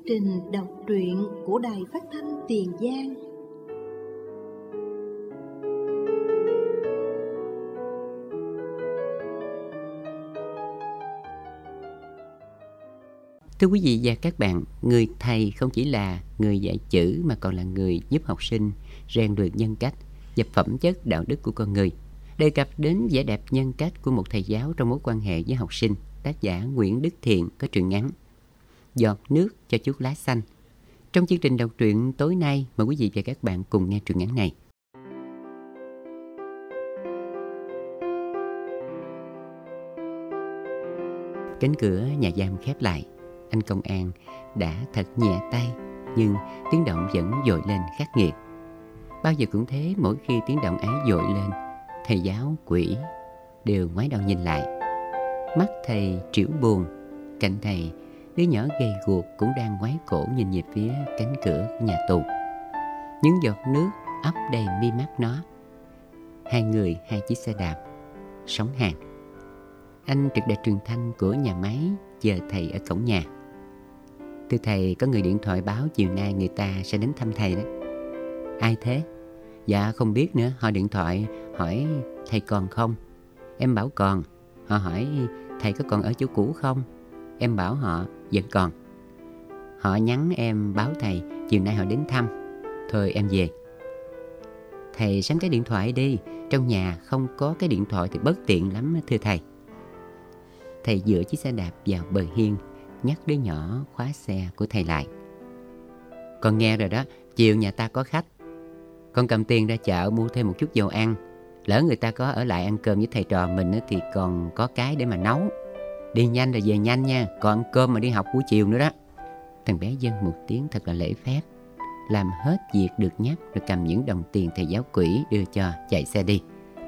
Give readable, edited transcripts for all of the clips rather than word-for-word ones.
trình đọc truyện của Đài Phát thanh Tiền Giang. Thưa quý vị và các bạn, người thầy không chỉ là người dạy chữ mà còn là người giúp học sinh rèn luyện nhân cách và phẩm chất đạo đức của con người. Đề cập đến vẻ đẹp nhân cách của một thầy giáo trong mối quan hệ với học sinh, tác giả Nguyễn Đức Thiện có truyện ngắn Giọt nước cho chút lá xanh. Trong chương trình đọc truyện tối nay, mời quý vị và các bạn cùng nghe truyện ngắn này. Cánh cửa nhà giam khép lại. Anh công an đã thật nhẹ tay, nhưng tiếng động vẫn dội lên khắc nghiệt. Bao giờ cũng thế, mỗi khi tiếng động ấy dội lên, thầy giáo, quỷ đều ngoái đầu nhìn lại. Mắt thầy trĩu buồn, cạnh thầy, đứa nhỏ gầy guộc cũng đang ngoái cổ nhìn về phía cánh cửa của nhà tù. Những giọt nước ấp đầy mi mắt nó. Hai người, hai chiếc xe đạp, sóng hàng. Anh trực đài truyền thanh của nhà máy chờ thầy ở cổng nhà. Thưa thầy, có người điện thoại báo chiều nay người ta sẽ đến thăm thầy đó. Ai thế? Dạ không biết nữa, họ điện thoại hỏi thầy còn không. Em bảo còn. Họ hỏi thầy có còn ở chỗ cũ không? Em bảo họ vẫn còn. Họ nhắn em báo thầy chiều nay họ đến thăm. Thôi em về. Thầy sắm cái điện thoại đi, trong nhà không có cái điện thoại thì bất tiện lắm thưa thầy. Thầy dựa chiếc xe đạp vào bờ hiên, nhắc đứa nhỏ khóa xe của thầy lại. Con nghe rồi đó, chiều nhà ta có khách. Con cầm tiền ra chợ mua thêm một chút dầu ăn. Lỡ người ta có ở lại ăn cơm với thầy trò mình thì còn có cái để mà nấu. Đi nhanh rồi về nhanh nha, còn ăn cơm mà đi học buổi chiều nữa đó. Thằng bé dâng một tiếng thật là lễ phép, làm hết việc được nhắc rồi cầm những đồng tiền thầy giáo quỷ đưa cho, chạy xe đi.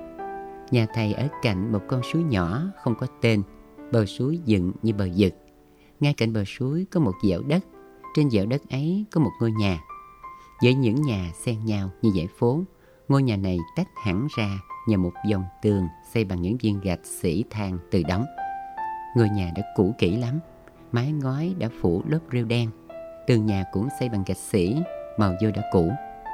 Nhà thầy ở cạnh một con suối nhỏ không có tên. Bờ suối dựng như bờ vực. Ngay cạnh bờ suối có một dãy đất. Trên dãy đất ấy có một ngôi nhà. Với những nhà xen nhau như dãy phố, ngôi nhà này tách hẳn ra nhờ một vòng tường xây bằng những viên gạch xỉ than từ đóng. Ngôi nhà đã cũ kỹ lắm. Mái ngói đã phủ lớp rêu đen. Tường nhà cũng xây bằng gạch xỉ, màu vôi đã cũ.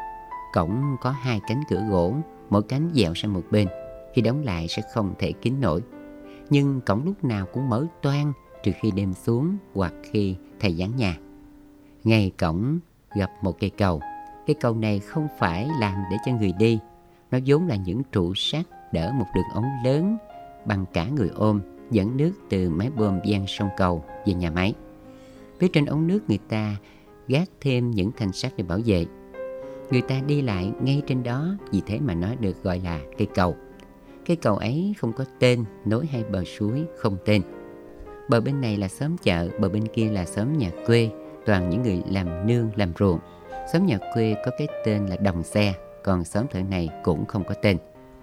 Cổng có hai cánh cửa gỗ, mỗi cánh dẹo sang một bên. Khi đóng lại sẽ không thể kín nổi. Nhưng cổng lúc nào cũng mở toang, trừ khi đêm xuống hoặc khi thầy vắng nhà. Ngay cổng gặp một cây cầu. Cây cầu này không phải làm để cho người đi. Nó vốn là những trụ sắt đỡ một đường ống lớn bằng cả người ôm, dẫn nước từ máy bơm ven sông cầu về nhà máy. Phía trên ống nước người ta gác thêm những thanh sắt để bảo vệ. Người ta đi lại ngay trên đó, vì thế mà nó được gọi là cây cầu. Cây cầu ấy không có tên, nối hai bờ suối không tên. Bờ bên này là xóm chợ, bờ bên kia là xóm nhà quê, toàn những người làm nương làm ruộng. Xóm nhà quê có cái tên là Đồng Xe, còn xóm thợ này cũng không có tên.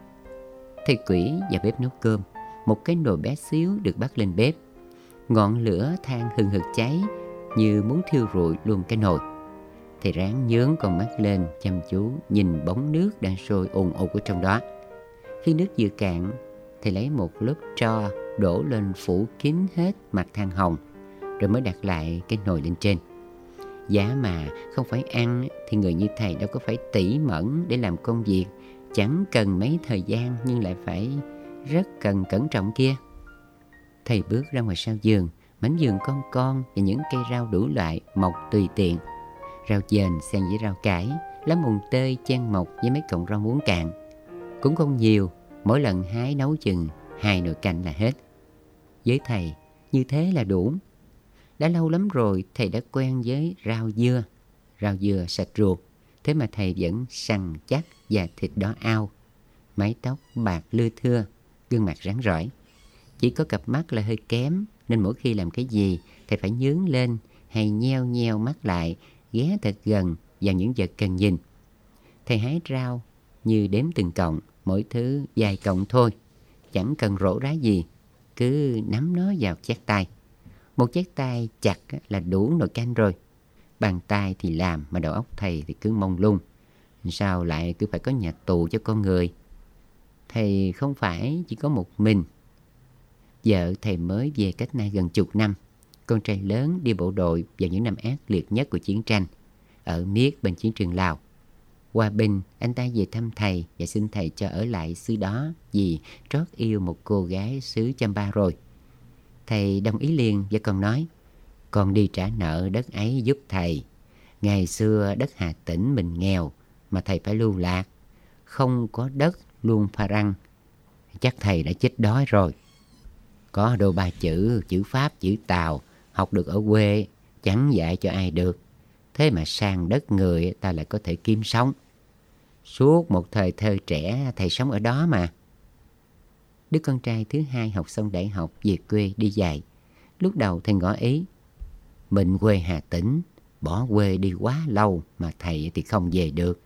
Thầy quỷ vào bếp nấu cơm. Một cái nồi bé xíu được bắt lên bếp. Ngọn lửa than hừng hực cháy như muốn thiêu rụi luôn cái nồi. Thầy ráng nhướng con mắt lên chăm chú nhìn bóng nước đang sôi ùn ùn ở trong đó. Khi nước vừa cạn, thầy lấy một lớp tro đổ lên phủ kín hết mặt than hồng, rồi mới đặt lại cái nồi lên trên. Giá mà không phải ăn thì người như thầy đâu có phải tỉ mẩn để làm công việc chẳng cần mấy thời gian nhưng lại phải rất cần cẩn trọng kia. Thầy bước ra ngoài sau vườn, mảnh vườn con và những cây rau đủ loại mọc tùy tiện. Rau dền xen với rau cải, lá mùng tơi chen mọc với mấy cọng rau muống cạn. Cũng không nhiều, mỗi lần hái nấu chừng 2 nồi canh là hết. Với thầy, như thế là đủ. Đã lâu lắm rồi thầy đã quen với rau dưa. Rau dưa sạch ruột, thế mà thầy vẫn săn chắc và thịt đỏ ao. Mái tóc bạc lưa thưa, gương mặt rắn rỏi. Chỉ có cặp mắt là hơi kém, nên mỗi khi làm cái gì thầy phải nhướng lên hay nheo nheo mắt lại, ghé thật gần vào những vật cần nhìn. Thầy hái rau như đếm từng cọng, mỗi thứ vài cọng thôi, chẳng cần rổ rá gì, cứ nắm nó vào chát tay. Một chát tay chặt là đủ nồi canh rồi. Bàn tay thì làm mà đầu óc thầy thì cứ mông lung. Sao lại cứ phải có nhà tù cho con người? Thầy không phải chỉ có một mình. Vợ thầy mới về cách nay gần chục năm. Con trai lớn đi bộ đội vào những năm ác liệt nhất của chiến tranh, ở miết bên chiến trường Lào. Hòa bình, anh ta về thăm thầy và xin thầy cho ở lại xứ đó vì trót yêu một cô gái xứ Champa rồi. Thầy đồng ý liền và còn nói, con đi trả nợ đất ấy giúp thầy. Ngày xưa đất Hà Tĩnh mình nghèo mà thầy phải lưu lạc, không có đất luôn pha răng. Chắc thầy đã chết đói rồi. Có đôi ba chữ, chữ Pháp, chữ Tàu, học được ở quê, chẳng dạy cho ai được. Thế mà sang đất người ta lại có thể kiếm sống. Suốt một thời thơ trẻ thầy sống ở đó mà. Đứa con trai thứ hai học xong đại học về quê đi dạy. Lúc đầu thầy ngỏ ý, mình quê Hà Tĩnh, bỏ quê đi quá lâu mà thầy thì không về được.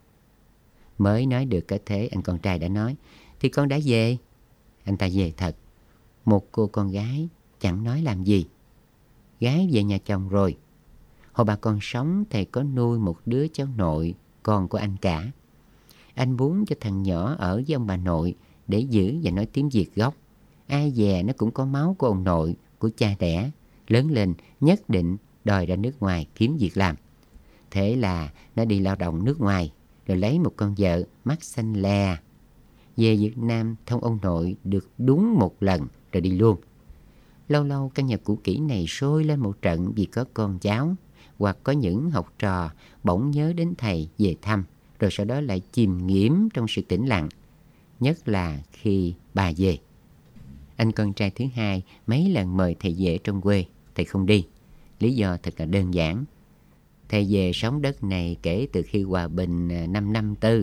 Mới nói được cái thế, anh con trai đã nói, thì con đã về. Anh ta về thật. Một cô con gái chẳng nói làm gì. Gái về nhà chồng rồi. Hồi bà còn sống, thầy có nuôi một đứa cháu nội, con của anh cả. Anh muốn cho thằng nhỏ ở với ông bà nội để giữ và nói tiếng Việt gốc. Ai dè nó cũng có máu của ông nội, của cha đẻ. Lớn lên nhất định đòi ra nước ngoài kiếm việc làm. Thế là nó đi lao động nước ngoài, rồi lấy một con vợ mắt xanh lè. Về Việt Nam thông ông nội được đúng một lần rồi đi luôn. Lâu lâu căn nhà cũ kỹ này sôi lên một trận vì có con cháu, hoặc có những học trò bỗng nhớ đến thầy về thăm, rồi sau đó lại chìm nghiễm trong sự tĩnh lặng. Nhất là khi bà về. Anh con trai thứ hai mấy lần mời thầy về trong quê, thầy không đi. Lý do thật là đơn giản. Thầy về sống đất này kể từ khi hòa bình năm 54.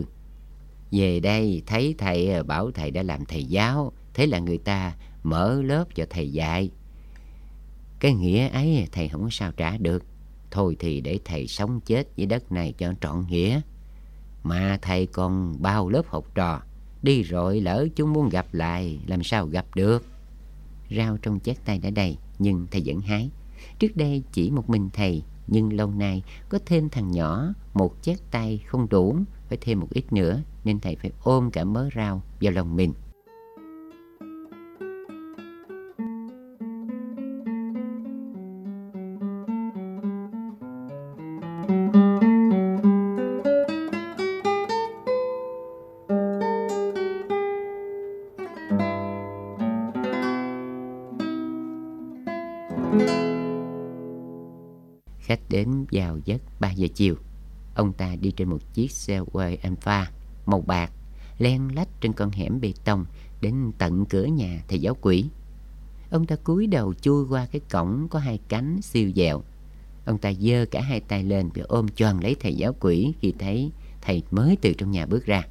Về đây thấy thầy bảo thầy đã làm thầy giáo, thế là người ta mở lớp cho thầy dạy. Cái nghĩa ấy thầy không có sao trả được. Thôi thì để thầy sống chết với đất này cho trọn nghĩa. Mà thầy còn bao lớp học trò, đi rồi lỡ chúng muốn gặp lại làm sao gặp được. Rau trong chén tay đã đầy, nhưng thầy vẫn hái. Trước đây chỉ một mình thầy, nhưng lâu nay có thêm thằng nhỏ, một chén tay không đủ, phải thêm một ít nữa, nên thầy phải ôm cả mớ rau vào lòng mình. Khách đến vào giấc 3 giờ chiều. Ông ta đi trên một chiếc xe quay Alfa màu bạc, len lách trên con hẻm bê tông đến tận cửa nhà thầy giáo quỷ. Ông ta cúi đầu chui qua cái cổng có hai cánh siêu dẹo. Ông ta giơ cả hai tay lên và ôm choàng lấy thầy giáo quỷ khi thấy thầy mới từ trong nhà bước ra.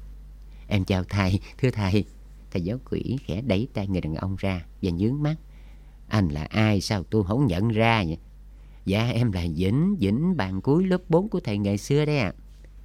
Em chào thầy, thưa thầy. Thầy giáo quỷ khẽ đẩy tay người đàn ông ra và nhướng mắt. Anh là ai sao tôi không nhận ra vậy? Dạ em là Vĩnh, bạn cuối lớp 4 của thầy ngày xưa đấy ạ.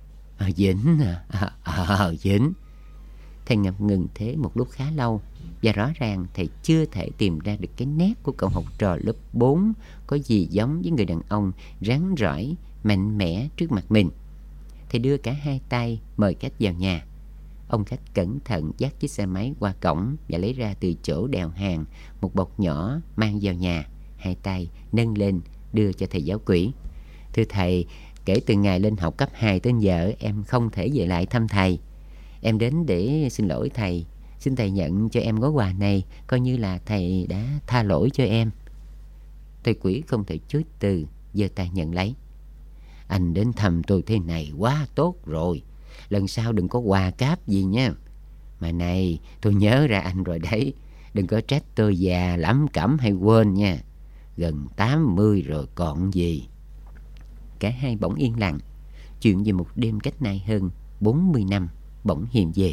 Vĩnh à? Vĩnh. Thầy ngập ngừng thế một lúc khá lâu, và rõ ràng thầy chưa thể tìm ra được cái nét của cậu học trò lớp 4 có gì giống với người đàn ông rắn rỏi, mạnh mẽ trước mặt mình. Thầy đưa cả hai tay mời khách vào nhà. Ông khách cẩn thận dắt chiếc xe máy qua cổng và lấy ra từ chỗ đèo hàng một bọc nhỏ mang vào nhà. Hai tay nâng lên đưa cho thầy giáo quỷ. Thưa thầy, kể từ ngày lên học cấp 2 đến giờ em không thể về lại thăm thầy. Em đến để xin lỗi thầy. Xin thầy nhận cho em gói quà này, coi như là thầy đã tha lỗi cho em. Thầy quỷ không thể chối từ, giơ tay nhận lấy. Anh đến thăm tôi thế này quá tốt rồi. Lần sau đừng có quà cáp gì nha. Mà này, tôi nhớ ra anh rồi đấy. Đừng có trách tôi già lắm cẩm hay quên nha. Gần 80 rồi còn gì. Cả hai bỗng yên lặng. Chuyện về một đêm cách nay hơn 40 năm bỗng hiện về.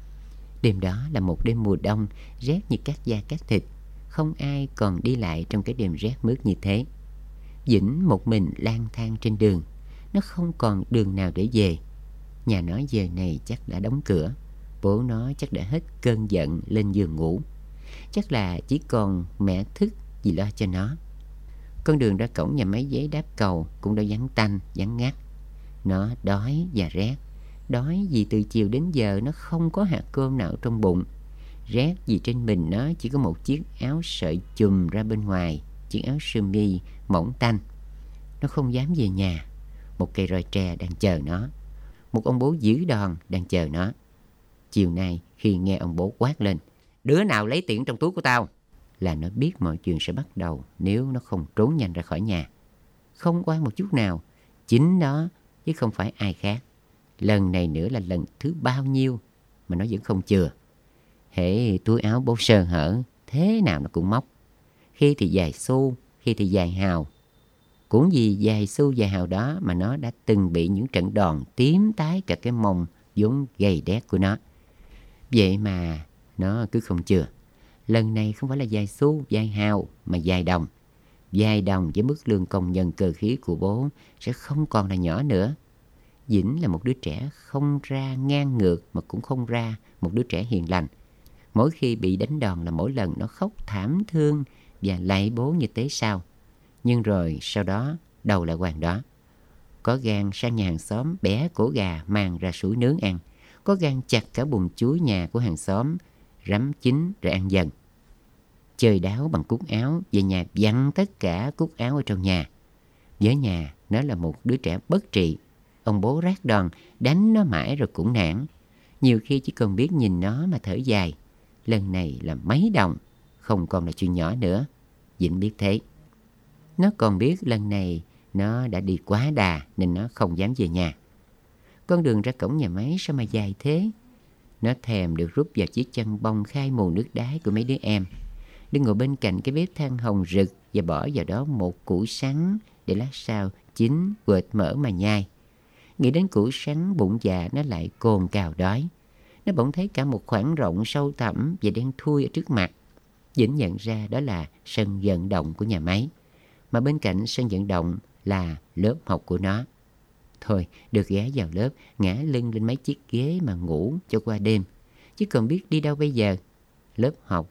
Đêm đó là một đêm mùa đông, rét như cắt da cắt thịt. Không ai còn đi lại trong cái đêm rét mướt như thế. Vĩnh một mình lang thang trên đường. Nó không còn đường nào để về. Nhà nó giờ này chắc đã đóng cửa. Bố nó chắc đã hết cơn giận lên giường ngủ. Chắc là chỉ còn mẹ thức vì lo cho nó. Con đường ra cổng nhà máy giấy đáp cầu cũng đã vắng tanh, vắng ngắt. Nó đói và rét. Đói vì từ chiều đến giờ nó không có hạt cơm nào trong bụng. Rét vì trên mình nó chỉ có một chiếc áo sợi chùm ra bên ngoài. chiếc áo sơ mi mỏng tanh. Nó không dám về nhà. Một cây roi tre đang chờ nó. Một ông bố dữ đòn đang chờ nó. Chiều nay khi nghe ông bố quát lên, đứa nào lấy tiền trong túi của tao, là nó biết mọi chuyện sẽ bắt đầu nếu nó không trốn nhanh ra khỏi nhà. Không oan một chút nào, chính nó chứ không phải ai khác. Lần này nữa là lần thứ bao nhiêu mà nó vẫn không chừa. Hễ túi áo bố sơ hở, thế nào nó cũng móc. Khi thì vài xu, khi thì vài hào. Cũng vì vài xu vài hào đó mà nó đã từng bị những trận đòn tím tái cả cái mông vốn gầy đét của nó. Vậy mà nó cứ không chừa. Lần này không phải là vài xu, vài hào mà vài đồng. Vài đồng với mức lương công nhân cơ khí của bố sẽ không còn là nhỏ nữa. Vĩnh là một đứa trẻ không ra ngang ngược mà cũng không ra một đứa trẻ hiền lành. Mỗi khi bị đánh đòn là mỗi lần nó khóc thảm thương và lạy bố như thế sao. Nhưng rồi sau đó đầu lại hoàng đó. Có gan sang nhà hàng xóm bẻ cổ gà mang ra sủi nướng ăn. Có gan chặt cả bùn chuối nhà của hàng xóm rắm chín rồi ăn dần. Chơi đáo bằng cúc áo, về nhà vặn tất cả cúc áo ở trong nhà. Với nhà, nó là một đứa trẻ bất trị. Ông bố rát đòn, đánh nó mãi rồi cũng nản. Nhiều khi chỉ còn biết nhìn nó mà thở dài. Lần này là mấy đồng, không còn là chuyện nhỏ nữa. Vĩnh biết thế. Nó còn biết lần này nó đã đi quá đà nên nó không dám về nhà. Con đường ra cổng nhà máy sao mà dài thế? Nó thèm được rút vào chiếc chăn bông khai mùi nước đái của mấy đứa em. Đứng ngồi bên cạnh cái bếp than hồng rực và bỏ vào đó một củ sắn để lát sau chín quệt mỡ mà nhai. Nghĩ đến củ sắn, bụng dạ nó lại cồn cào đói. Nó bỗng thấy cả một khoảng rộng sâu thẳm và đen thui ở trước mặt. Vĩnh nhận ra đó là sân vận động của nhà máy, mà bên cạnh sân vận động là lớp học của nó. Thôi, được ghé vào lớp, ngã lưng lên mấy chiếc ghế mà ngủ cho qua đêm. Chứ còn biết đi đâu bây giờ. Lớp học,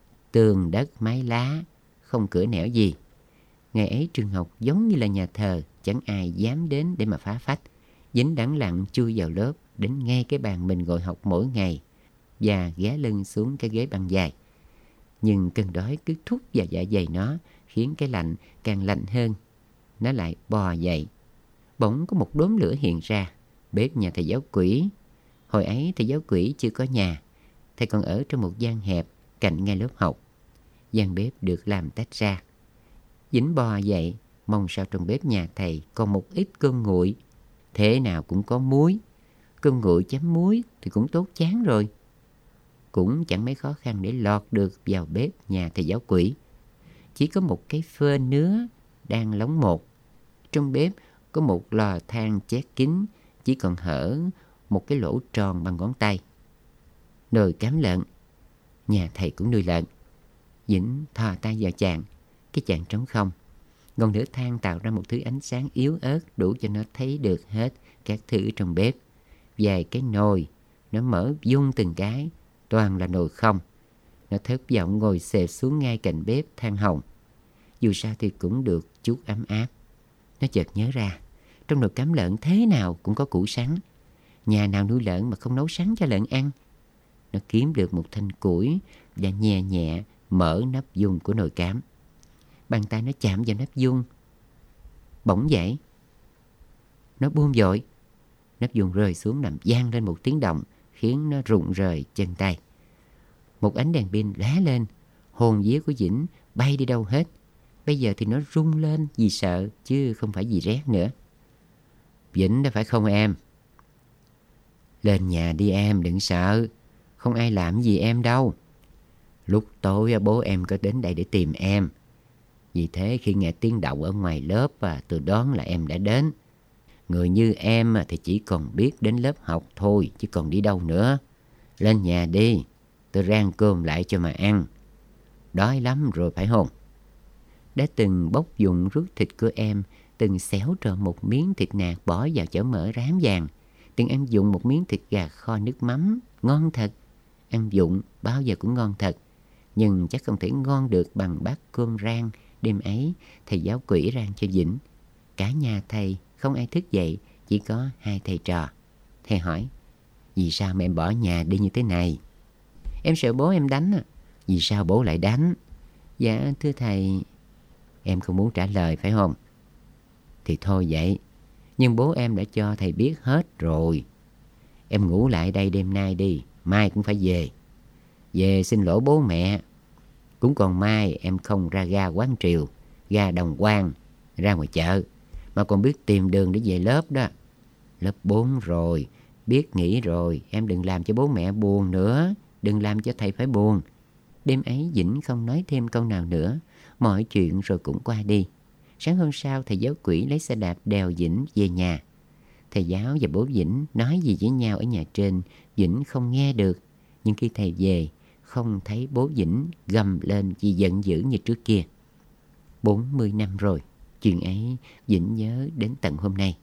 tường đất mái lá, không cửa nẻo gì. Ngày ấy trường học giống như là nhà thờ, chẳng ai dám đến để mà phá phách. Vĩnh đẵng lặng chui vào lớp, đến ngay cái bàn mình ngồi học mỗi ngày và ghé lưng xuống cái ghế băng dài. Nhưng cơn đói cứ thúc vào dạ dày nó, khiến cái lạnh càng lạnh hơn. Nó lại bò dậy. Bỗng có một đốm lửa hiện ra, bếp nhà thầy giáo Quỷ. Hồi ấy thầy giáo Quỷ chưa có nhà, thầy còn ở trong một gian hẹp cạnh ngay lớp học. Gian bếp được làm tách ra. Vĩnh bò dậy, mong sao trong bếp nhà thầy còn một ít cơm nguội. Thế nào cũng có muối. Cơm nguội chấm muối thì cũng tốt chán rồi. Cũng chẳng mấy khó khăn để lọt được vào bếp nhà thầy giáo Quỷ. Chỉ có một cái phên nứa đang lóng một. Trong bếp có một lò than chét kín, chỉ còn hở một cái lỗ tròn bằng ngón tay. Nồi cám lợn. Nhà thầy cũng nuôi lợn. Vĩnh thò tay vào chạn. Cái chạn trống không. Ngọn lửa than tạo ra một thứ ánh sáng yếu ớt đủ cho nó thấy được hết các thứ trong bếp. Vài cái nồi, nó mở vung từng cái, toàn là nồi không. Nó thất vọng ngồi xẹp xuống ngay cạnh bếp than hồng. Dù sao thì cũng được chút ấm áp. Nó chợt nhớ ra, trong nồi cám lợn thế nào cũng có củ sắn. Nhà nào nuôi lợn mà không nấu sắn cho lợn ăn. Nó kiếm được một thanh củi và nhẹ nhẹ mở nắp dung của nồi cám. Bàn tay nó chạm vào nắp dung. Bỗng dậy. Nó buông vội. Nắp dung rơi xuống làm vang lên một tiếng động, khiến nó rụng rời chân tay. Một ánh đèn pin lóe lên. Hồn vía của Vĩnh bay đi đâu hết. Bây giờ thì nó rung lên vì sợ, chứ không phải vì rét nữa. Vĩnh đó phải không em? Lên nhà đi em, đừng sợ. Không ai làm gì em đâu. Lúc tối bố em có đến đây để tìm em. Vì thế khi nghe tiếng động ở ngoài lớp tôi đoán là em đã đến. Người như em thì chỉ còn biết đến lớp học thôi, chứ còn đi đâu nữa. Lên nhà đi, tôi rang cơm lại cho mà ăn. Đói lắm rồi phải không? Đã từng bóc dụng rút thịt của em, từng xéo trộn một miếng thịt nạc bỏ vào chảo mỡ rám vàng, từng ăn dụng một miếng thịt gà kho nước mắm, ngon thật. Ăn dụng bao giờ cũng ngon thật, nhưng chắc không thể ngon được bằng bát cơm rang đêm ấy thầy giáo Quỷ rang cho Vĩnh. Cả nhà thầy không ai thức dậy, chỉ có hai thầy trò. Thầy hỏi, vì sao mà em bỏ nhà đi như thế này? Em sợ bố em đánh. Vì sao bố lại đánh? Dạ thưa thầy, Em không muốn trả lời phải không? Thì thôi vậy. Nhưng bố em đã cho thầy biết hết rồi. Em ngủ lại đây đêm nay đi, mai cũng phải về. Về xin lỗi bố mẹ. Cũng còn mai em không ra ga Quán Triều, ga Đồng Quang, ra ngoài chợ, mà còn biết tìm đường để về lớp đó. Lớp 4 rồi, biết nghỉ rồi, em đừng làm cho bố mẹ buồn nữa, đừng làm cho thầy phải buồn. Đêm ấy Vĩnh không nói thêm câu nào nữa, mọi chuyện rồi cũng qua đi. Sáng hôm sau, thầy giáo Quỷ lấy xe đạp đèo Vĩnh về nhà. Thầy giáo và bố Vĩnh nói gì với nhau ở nhà trên, Vĩnh không nghe được. Nhưng khi thầy về, không thấy bố Vĩnh gầm lên vì giận dữ như trước kia. 40 năm rồi, chuyện ấy Vĩnh nhớ đến tận hôm nay.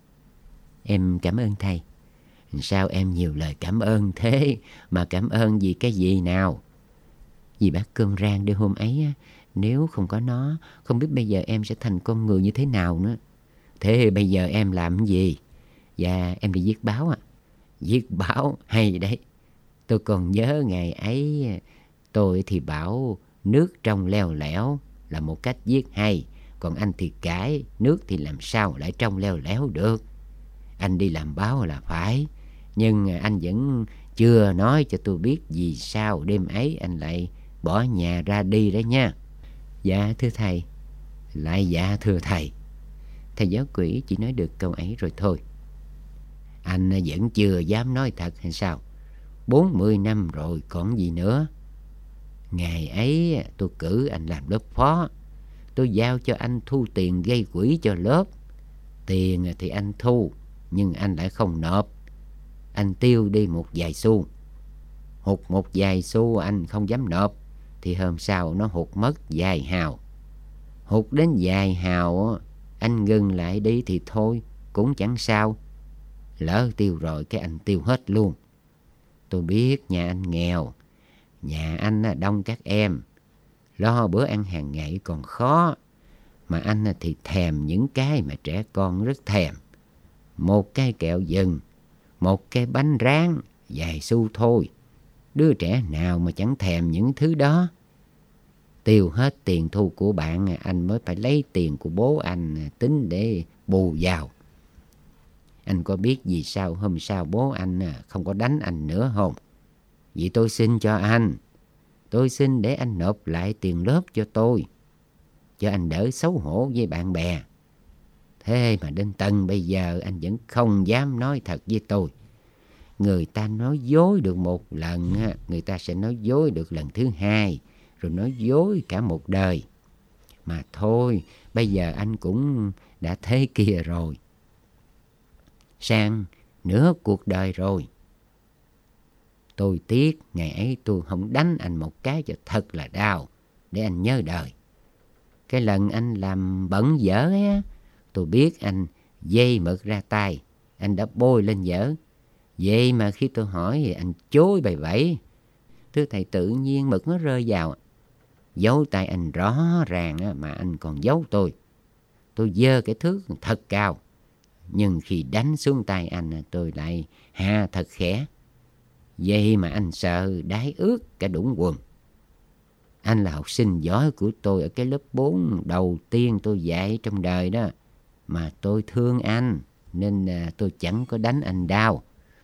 Em cảm ơn thầy. Sao em nhiều lời cảm ơn thế? Mà cảm ơn vì cái gì nào? Vì bát cơm rang đêm hôm ấy, nếu không có nó, không biết bây giờ em sẽ thành con người như thế nào nữa. Thế bây giờ em làm cái gì? Dạ em đi viết báo à. Viết báo hay đấy. Tôi còn nhớ ngày ấy, tôi thì bảo nước trong leo lẻo là một cách viết hay. Còn anh thì cãi nước thì làm sao lại trong leo lẻo được. Anh đi làm báo là phải. Nhưng anh vẫn chưa nói cho tôi biết vì sao đêm ấy anh lại bỏ nhà ra đi đấy nha. Dạ thưa thầy. Lại dạ thưa thầy. Thầy giáo Quỷ chỉ nói được câu ấy rồi thôi. Anh vẫn chưa dám nói thật hay sao? 40 năm rồi còn gì nữa. Ngày ấy tôi cử anh làm lớp phó. Tôi giao cho anh thu tiền gây quỹ cho lớp. Tiền thì anh thu, nhưng anh lại không nộp. Anh tiêu đi một vài xu. Hụt một vài xu anh không dám nộp, thì hôm sau nó hụt mất vài hào. Hụt đến vài hào anh ngừng lại đi thì thôi, cũng chẳng sao. Lỡ tiêu rồi cái anh tiêu hết luôn. Tôi biết nhà anh nghèo, nhà anh đông các em, lo bữa ăn hàng ngày còn khó. Mà anh thì thèm những cái mà trẻ con rất thèm. Một cái kẹo dừng, một cái bánh rán, vài xu thôi. Đứa trẻ nào mà chẳng thèm những thứ đó. Tiêu hết tiền thu của bạn, anh mới phải lấy tiền của bố anh tính để bù vào. Anh có biết vì sao hôm sau bố anh không có đánh anh nữa không? Vì tôi xin cho anh. Tôi xin để anh nộp lại tiền lớp cho tôi, cho anh đỡ xấu hổ với bạn bè. Thế mà đến tận bây giờ anh vẫn không dám nói thật với tôi. Người ta nói dối được một lần, người ta sẽ nói dối được lần thứ hai, rồi nói dối cả một đời. Mà thôi, bây giờ anh cũng đã thế kia rồi. Sang nửa cuộc đời rồi. Tôi tiếc ngày ấy tôi không đánh anh một cái cho thật là đau, để anh nhớ đời. Cái lần anh làm bẩn dở ấy, tôi biết anh dây mực ra tay, anh đã bôi lên dở. Vậy mà khi tôi hỏi thì anh chối bày bẫy. Thưa thầy, tự nhiên mực nó rơi vào. Dấu tay anh rõ ràng mà anh còn giấu tôi. Tôi giơ cái thước thật cao, nhưng khi đánh xuống tay anh tôi lại hạ thật khẽ. Vậy mà anh sợ đái ướt cả đũng quần. Anh là học sinh giỏi của tôi ở cái lớp 4 đầu tiên tôi dạy trong đời đó. Mà tôi thương anh nên tôi chẳng có đánh anh đau.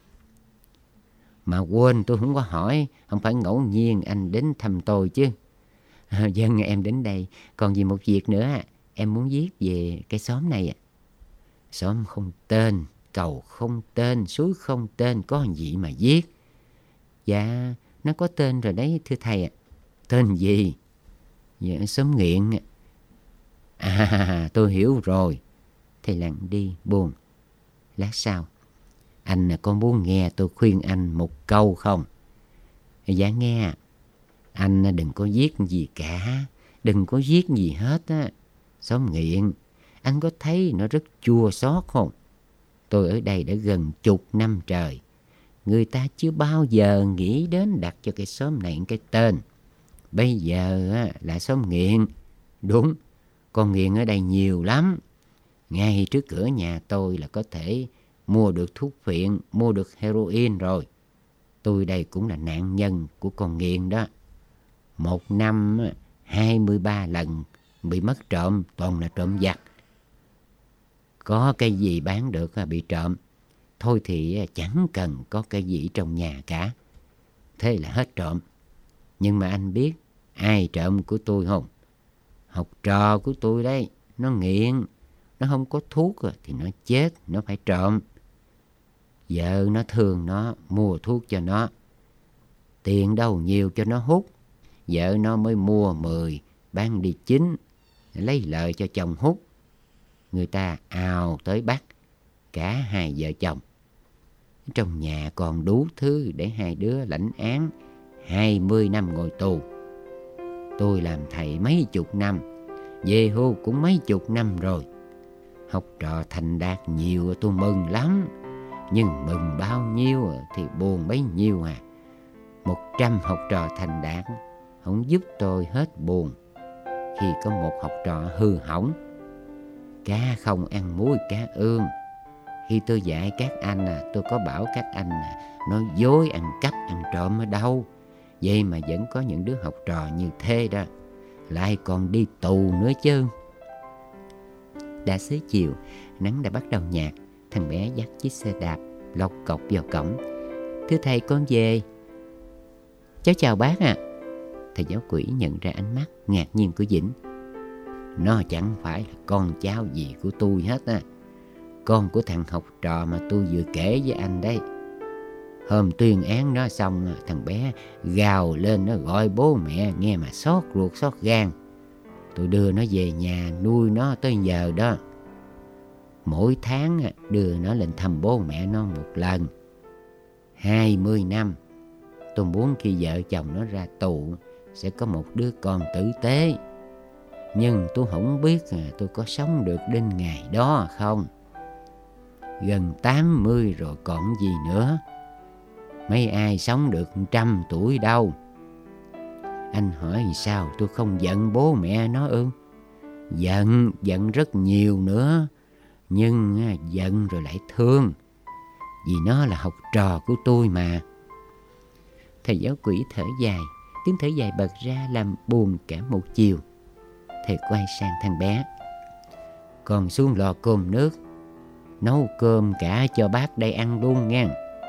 Mà quên tôi không có hỏi, không phải ngẫu nhiên anh đến thăm tôi chứ. Vâng, em đến đây còn vì một việc nữa. Em muốn viết về cái xóm này. Xóm không tên, cầu không tên, suối không tên, có gì mà viết. Dạ, nó có tên rồi đấy thưa thầy ạ. Tên gì? Dạ, xóm nghiện. À, tôi hiểu rồi. Thầy lặng đi, buồn. Lát sau, anh có muốn nghe tôi khuyên anh một câu không? Dạ nghe. Anh đừng có viết gì cả, đừng có viết gì hết á. Xóm nghiện, anh có thấy nó rất chua xót không? Tôi ở đây đã gần 10 năm trời. Người ta chưa bao giờ nghĩ đến đặt cho cái xóm này cái tên. Bây giờ là xóm nghiện. Đúng, con nghiện ở đây nhiều lắm. Ngay trước cửa nhà tôi là có thể mua được thuốc phiện, mua được heroin rồi. Tôi đây cũng là nạn nhân của con nghiện đó. Một năm 23 lần bị mất trộm, toàn là trộm vặt. Có cái gì bán được bị trộm. Thôi thì chẳng cần có cái gì trong nhà cả. Thế là hết trộm. Nhưng mà anh biết ai trộm của tôi không? Học trò của tôi đấy. Nó nghiện. Nó không có thuốc thì nó chết. Nó phải trộm. Vợ nó thương nó, mua thuốc cho nó. Tiền đâu nhiều cho nó hút. Vợ nó mới mua 10, bán đi 9, lấy lợi cho chồng hút. Người ta ào tới bắt cả hai vợ chồng. Trong nhà còn đủ thứ để hai đứa lãnh án 20 năm ngồi tù. Tôi làm thầy mấy chục năm, về hưu cũng mấy chục năm rồi. Học trò thành đạt nhiều tôi mừng lắm. Nhưng mừng bao nhiêu thì buồn bấy nhiêu à. 100 học trò thành đạt không giúp tôi hết buồn khi có một học trò hư hỏng. Cá không ăn muối cá ương. Khi tôi dạy các anh tôi có bảo các anh nói dối, ăn cắp, ăn trộm ở đâu. Vậy mà vẫn có những đứa học trò như thế đó, lại còn đi tù nữa chứ. Đã xế chiều, nắng đã bắt đầu nhạt. Thằng bé dắt chiếc xe đạp lộc cộc vào cổng. Thưa thầy, con về. Cháu chào bác ạ. Thầy giáo quỷ nhận ra ánh mắt ngạc nhiên của Vĩnh. Nó chẳng phải là con cháu gì của tôi hết á. Con của thằng học trò mà tôi vừa kể với anh đấy. Hôm tuyên án nó xong, thằng bé gào lên nó gọi bố mẹ nghe mà xót ruột xót gan. Tôi đưa nó về nhà nuôi nó tới giờ đó. Mỗi tháng đưa nó lên thăm bố mẹ nó một lần. 20 năm. Tôi muốn khi vợ chồng nó ra tù sẽ có một đứa con tử tế. Nhưng tôi không biết tôi có sống được đến ngày đó không. Gần 80 rồi còn gì nữa. Mấy ai sống được 100 tuổi đâu. Anh hỏi sao tôi không giận bố mẹ nó ư? Giận rất nhiều nữa. Nhưng giận rồi lại thương. Vì nó là học trò của tôi mà. Thầy giáo quỷ thở dài. Tiếng thở dài bật ra làm buồn cả một chiều. Thầy quay sang thằng bé. Còn xuống lò cơm nước, nấu cơm cả cho bác đây ăn luôn nha.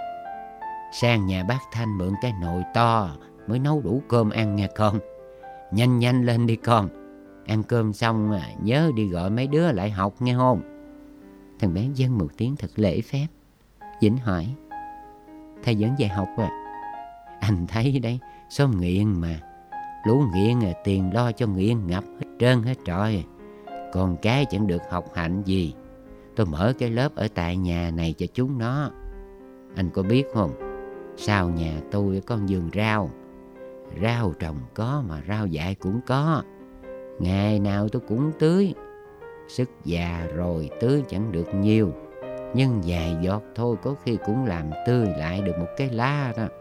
Sang nhà bác Thanh mượn cái nồi to mới nấu đủ cơm ăn nha con. Nhanh lên đi con. Ăn cơm xong nhớ đi gọi mấy đứa lại học nghe không? Thằng bé vâng một tiếng thật lễ phép. Vĩnh hỏi. Thầy vẫn dạy học à? Anh thấy đấy, xóm nghiện mà. Lũ nghiện tiền lo cho nghiện ngập hết trơn hết trọi. Còn cái chẳng được học hành gì. Tôi mở cái lớp ở tại nhà này cho chúng nó. Anh có biết không? Sau nhà tôi có vườn rau. Rau trồng có mà rau dại cũng có. Ngày nào tôi cũng tưới. Sức già rồi tưới chẳng được nhiều. Nhưng vài giọt thôi có khi cũng làm tươi lại được một cái lá đó.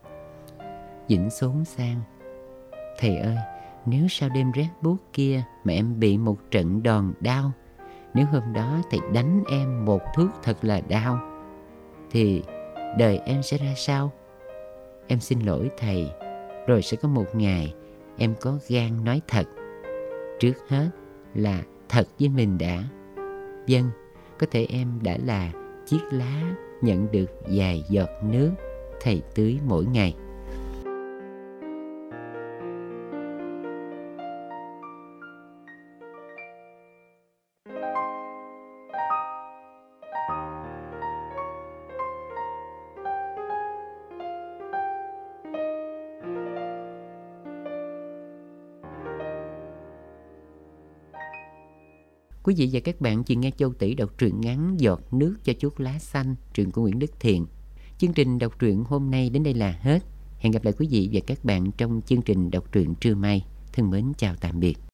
Vĩnh xốn sang. Thầy ơi, nếu sau đêm rét buốt kia mà em bị một trận đòn đau, nếu hôm đó thầy đánh em một thước thật là đau, thì đời em sẽ ra sao? Em xin lỗi thầy. Rồi sẽ có một ngày em có gan nói thật. Trước hết là thật với mình đã. Vâng, có thể em đã là chiếc lá nhận được vài giọt nước thầy tưới mỗi ngày. Quý vị và các bạn vừa nghe Châu Tỷ đọc truyện ngắn Giọt nước cho chút lá xanh, truyện của Nguyễn Đức Thiện. Chương trình đọc truyện hôm nay đến đây là hết. Hẹn gặp lại quý vị và các bạn trong chương trình đọc truyện trưa mai. Thân mến chào tạm biệt.